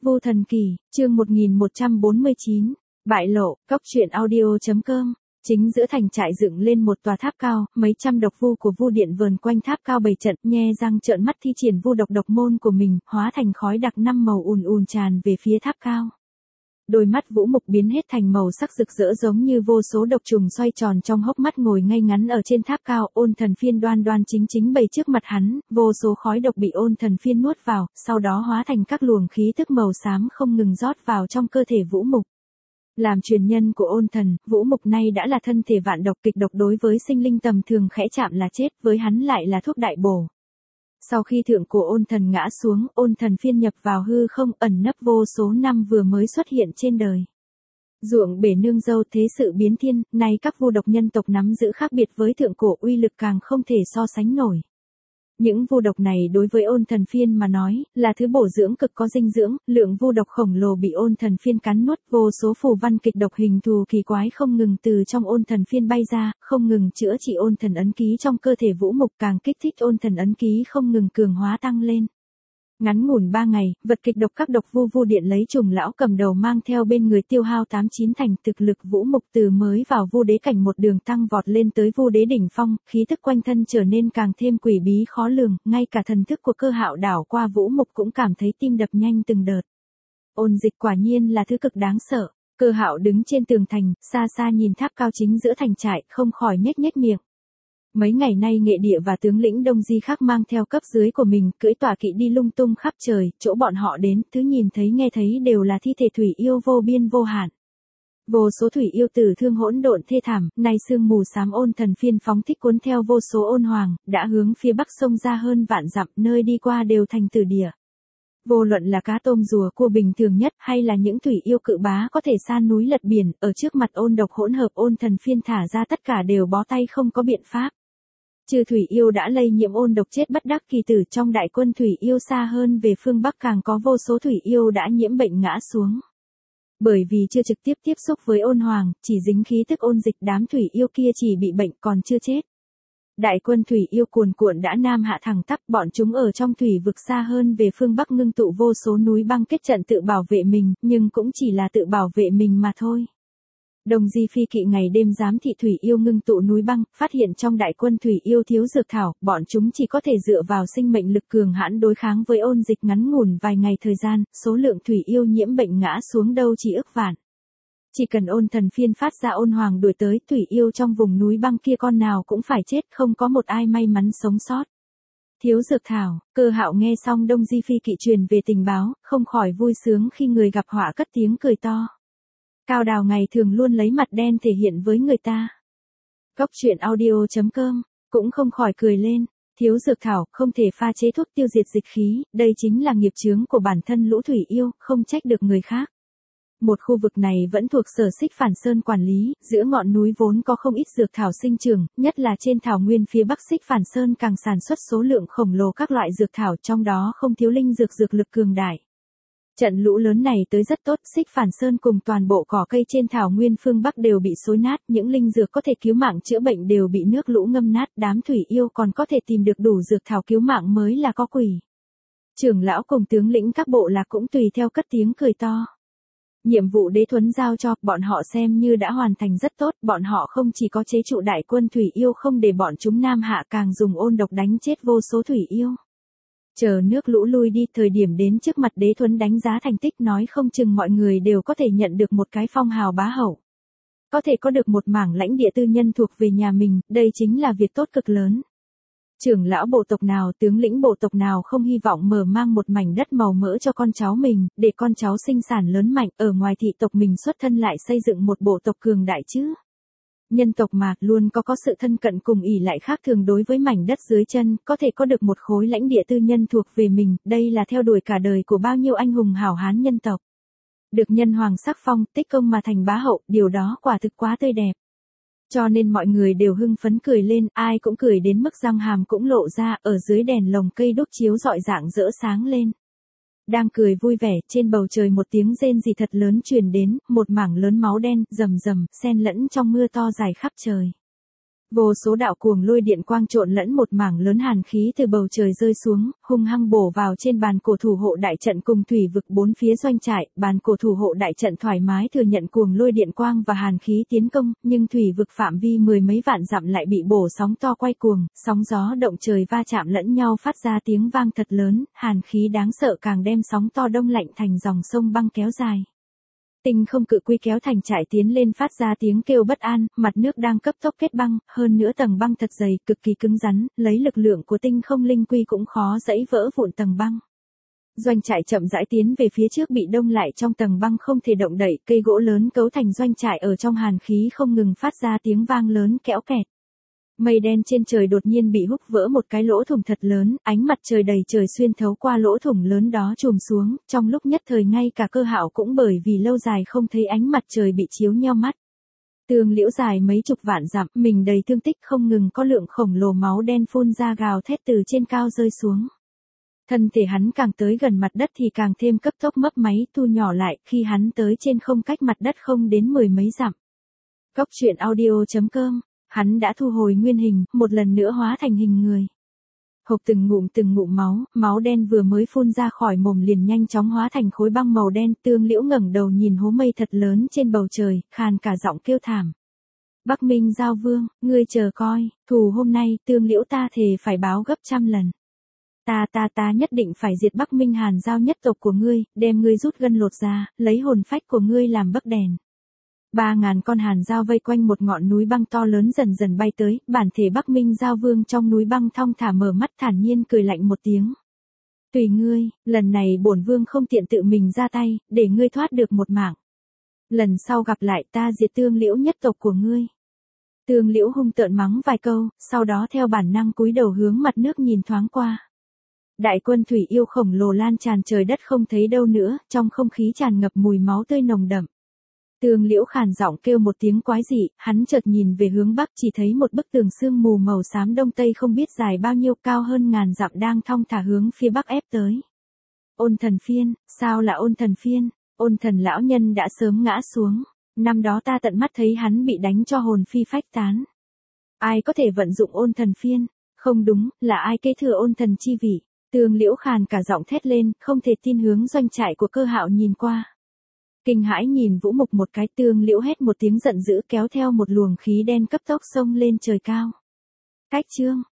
Vô Thần Kỳ, chương 1149, bại lộ, cóc truyện audio.com. Chính giữa thành trại dựng lên một tòa tháp cao, mấy trăm độc vu của vu điện vờn quanh tháp cao bày trận, nhe răng trợn mắt thi triển vu độc môn của mình, hóa thành khói đặc 5 màu ùn ùn tràn về phía tháp cao. Đôi mắt Vũ Mục biến hết thành màu sắc rực rỡ giống như vô số độc trùng xoay tròn trong hốc mắt, ngồi ngay ngắn ở trên tháp cao. Ôn Thần Phiên đoan đoan chính chính bày trước mặt hắn, vô số khói độc bị Ôn Thần Phiên nuốt vào, sau đó hóa thành các luồng khí tức màu xám không ngừng rót vào trong cơ thể Vũ Mục. Làm truyền nhân của Ôn Thần, Vũ Mục nay đã là thân thể vạn độc, kịch độc đối với sinh linh tầm thường khẽ chạm là chết, với hắn lại là thuốc đại bổ. Sau khi thượng cổ Ôn Thần ngã xuống, Ôn Thần Phiên nhập vào hư không, ẩn nấp vô số năm vừa mới xuất hiện trên đời. Ruộng bể nương dâu, thế sự biến thiên, nay các vu độc nhân tộc nắm giữ khác biệt với thượng cổ, uy lực càng không thể so sánh nổi. Những vu độc này đối với Ôn Thần Phiên mà nói, là thứ bổ dưỡng cực có dinh dưỡng, lượng vu độc khổng lồ bị Ôn Thần Phiên cắn nuốt, vô số phù văn kịch độc hình thù kỳ quái không ngừng từ trong Ôn Thần Phiên bay ra, không ngừng chữa trị Ôn Thần ấn ký trong cơ thể Vũ Mục, càng kích thích Ôn Thần ấn ký không ngừng cường hóa tăng lên. Ngắn ngủn 3 ngày, vật kịch độc các độc vu điện lấy trùng lão cầm đầu mang theo bên người tiêu hao 89 thành, thực lực Vũ Mục từ mới vào vu đế cảnh một đường tăng vọt lên tới vu đế đỉnh phong, khí tức quanh thân trở nên càng thêm quỷ bí khó lường, ngay cả thần thức của Cơ Hạo đảo qua Vũ Mục cũng cảm thấy tim đập nhanh từng đợt. Ôn Dịch quả nhiên là thứ cực đáng sợ. Cơ Hạo đứng trên tường thành, xa xa nhìn tháp cao chính giữa thành trại, không khỏi nhếch nhếch miệng. Mấy ngày nay Nghệ Địa và tướng lĩnh Đông Di khác mang theo cấp dưới của mình, cưỡi tọa kỵ đi lung tung khắp trời, chỗ bọn họ đến, thứ nhìn thấy nghe thấy đều là thi thể thủy yêu vô biên vô hạn. Vô số thủy yêu tử thương hỗn độn thê thảm, nay sương mù xám Ôn Thần Phiên phóng thích cuốn theo vô số ôn hoàng, đã hướng phía bắc sông ra hơn vạn dặm, nơi đi qua đều thành tử địa. Vô luận là cá tôm rùa cua bình thường nhất hay là những thủy yêu cự bá có thể san núi lật biển, ở trước mặt ôn độc hỗn hợp Ôn Thần Phiên thả ra tất cả đều bó tay không có biện pháp. Trừ thủy yêu đã lây nhiễm ôn độc chết bất đắc kỳ tử, trong đại quân thủy yêu xa hơn về phương Bắc càng có vô số thủy yêu đã nhiễm bệnh ngã xuống. Bởi vì chưa trực tiếp tiếp xúc với ôn hoàng, chỉ dính khí tức ôn dịch, đám thủy yêu kia chỉ bị bệnh còn chưa chết. Đại quân thủy yêu cuồn cuộn đã nam hạ thẳng tắp, bọn chúng ở trong thủy vực xa hơn về phương Bắc ngưng tụ vô số núi băng kết trận tự bảo vệ mình, nhưng cũng chỉ là tự bảo vệ mình mà thôi. Đồng Di Phi Kỵ ngày đêm giám thị thủy yêu ngưng tụ núi băng, phát hiện trong đại quân thủy yêu thiếu dược thảo, bọn chúng chỉ có thể dựa vào sinh mệnh lực cường hãn đối kháng với ôn dịch. Ngắn ngủn vài ngày thời gian, số lượng thủy yêu nhiễm bệnh ngã xuống đâu chỉ ức vạn. Chỉ cần Ôn Thần Phiên phát ra ôn hoàng đuổi tới, thủy yêu trong vùng núi băng kia con nào cũng phải chết, không có một ai may mắn sống sót. Thiếu dược thảo, Cơ Hạo nghe xong Đông Di Phi Kỵ truyền về tình báo, không khỏi vui sướng khi người gặp họa cất tiếng cười to. Cao Đào ngày thường luôn lấy mặt đen thể hiện với người ta. Cóc truyện audio.com, cũng không khỏi cười lên. Thiếu dược thảo, không thể pha chế thuốc tiêu diệt dịch khí, đây chính là nghiệp chướng của bản thân lũ thủy yêu, không trách được người khác. Một khu vực này vẫn thuộc Sở Xích Phản Sơn quản lý, giữa ngọn núi vốn có không ít dược thảo sinh trưởng, nhất là trên thảo nguyên phía bắc Xích Phản Sơn càng sản xuất số lượng khổng lồ các loại dược thảo, trong đó không thiếu linh dược lực cường đại. Trận lũ lớn này tới rất tốt, Xích Phản Sơn cùng toàn bộ cỏ cây trên thảo nguyên phương Bắc đều bị xối nát, những linh dược có thể cứu mạng chữa bệnh đều bị nước lũ ngâm nát, đám thủy yêu còn có thể tìm được đủ dược thảo cứu mạng mới là có quỷ. Trưởng lão cùng tướng lĩnh các bộ lạc cũng tùy theo cất tiếng cười to. Nhiệm vụ đế thuấn giao cho, bọn họ xem như đã hoàn thành rất tốt, bọn họ không chỉ có chế trụ đại quân thủy yêu không để bọn chúng nam hạ, càng dùng ôn độc đánh chết vô số thủy yêu. Chờ nước lũ lui đi, thời điểm đến trước mặt đế thuấn đánh giá thành tích, nói không chừng mọi người đều có thể nhận được một cái phong hào bá hậu. Có thể có được một mảng lãnh địa tư nhân thuộc về nhà mình, đây chính là việc tốt cực lớn. Trưởng lão bộ tộc nào, tướng lĩnh bộ tộc nào không hy vọng mở mang một mảnh đất màu mỡ cho con cháu mình, để con cháu sinh sản lớn mạnh, ở ngoài thị tộc mình xuất thân lại xây dựng một bộ tộc cường đại chứ. Nhân tộc mà, luôn có sự thân cận cùng ỷ lại khác thường đối với mảnh đất dưới chân, có thể có được một khối lãnh địa tư nhân thuộc về mình, đây là theo đuổi cả đời của bao nhiêu anh hùng hảo hán nhân tộc. Được nhân hoàng sắc phong, tích công mà thành bá hậu, điều đó quả thực quá tươi đẹp. Cho nên mọi người đều hưng phấn cười lên, ai cũng cười đến mức răng hàm cũng lộ ra, ở dưới đèn lồng cây đốt chiếu rọi rạng rỡ sáng lên. Đang cười vui vẻ, trên bầu trời một tiếng rên rỉ thật lớn truyền đến, một mảng lớn máu đen, rầm rầm, xen lẫn trong mưa to dài khắp trời. Vô số đạo cuồng lôi điện quang trộn lẫn một mảng lớn hàn khí từ bầu trời rơi xuống, hung hăng bổ vào trên bàn cổ thủ hộ đại trận cùng thủy vực bốn phía doanh trại. Bàn cổ thủ hộ đại trận thoải mái thừa nhận cuồng lôi điện quang và hàn khí tiến công, nhưng thủy vực phạm vi mười mấy vạn dặm lại bị bổ sóng to quay cuồng, sóng gió động trời va chạm lẫn nhau phát ra tiếng vang thật lớn, hàn khí đáng sợ càng đem sóng to đông lạnh thành dòng sông băng kéo dài. Tinh không cự quy kéo thành trại tiến lên phát ra tiếng kêu bất an, mặt nước đang cấp tốc kết băng, hơn nữa tầng băng thật dày, cực kỳ cứng rắn, lấy lực lượng của tinh không linh quy cũng khó dẫy vỡ vụn tầng băng. Doanh trại chậm rãi tiến về phía trước bị đông lại trong tầng băng không thể động đậy, cây gỗ lớn cấu thành doanh trại ở trong hàn khí không ngừng phát ra tiếng vang lớn kẽo kẹt. Mây đen trên trời đột nhiên bị húc vỡ một cái lỗ thủng thật lớn, ánh mặt trời đầy trời xuyên thấu qua lỗ thủng lớn đó chùm xuống, trong lúc nhất thời ngay cả Cơ Hạo cũng bởi vì lâu dài không thấy ánh mặt trời bị chiếu nheo mắt. Tương Liễu dài mấy chục vạn dặm, mình đầy thương tích không ngừng có lượng khổng lồ máu đen phun ra gào thét từ trên cao rơi xuống. Thân thể hắn càng tới gần mặt đất thì càng thêm cấp tốc mấp máy thu nhỏ lại, khi hắn tới trên không cách mặt đất không đến mười mấy dặm. Cốc truyện audio.com. Hắn đã thu hồi nguyên hình, một lần nữa hóa thành hình người. Hộc từng ngụm máu đen vừa mới phun ra khỏi mồm liền nhanh chóng hóa thành khối băng màu đen. Tương Liễu ngẩng đầu nhìn hố mây thật lớn trên bầu trời, khàn cả giọng kêu thảm. Bắc Minh Giao Vương, ngươi chờ coi, thù hôm nay Tương Liễu ta thề phải báo gấp trăm lần. Ta nhất định phải diệt Bắc Minh Hàn Giao nhất tộc của ngươi, đem ngươi rút gân lột ra, lấy hồn phách của ngươi làm bấc đèn. 3.000 con hàn giao vây quanh một ngọn núi băng to lớn dần dần bay tới, bản thể Bắc Minh Giao Vương trong núi băng thong thả mở mắt thản nhiên cười lạnh một tiếng. Tùy ngươi, lần này bổn vương không tiện tự mình ra tay, để ngươi thoát được một mạng. Lần sau gặp lại ta diệt Tương Liễu nhất tộc của ngươi. Tương Liễu hung tợn mắng vài câu, sau đó theo bản năng cúi đầu hướng mặt nước nhìn thoáng qua. Đại quân thủy yêu khổng lồ lan tràn trời đất không thấy đâu nữa, trong không khí tràn ngập mùi máu tươi nồng đậm. Tương Liễu khàn giọng kêu một tiếng quái dị, hắn chợt nhìn về hướng bắc chỉ thấy một bức tường sương mù màu xám đông tây không biết dài bao nhiêu cao hơn ngàn dặm đang thong thả hướng phía bắc ép tới. Ôn Thần Phiên, sao là Ôn Thần Phiên? Ôn Thần lão nhân đã sớm ngã xuống, năm đó ta tận mắt thấy hắn bị đánh cho hồn phi phách tán. Ai có thể vận dụng Ôn Thần Phiên? Không đúng, là ai kế thừa Ôn Thần chi vị? Tương Liễu khàn cả giọng thét lên, không thể tin hướng doanh trại của Cơ Hạo nhìn qua. Kinh hãi nhìn Vũ Mục một cái, Tương Liễu hét một tiếng giận dữ kéo theo một luồng khí đen cấp tốc xông lên trời cao. Cách chương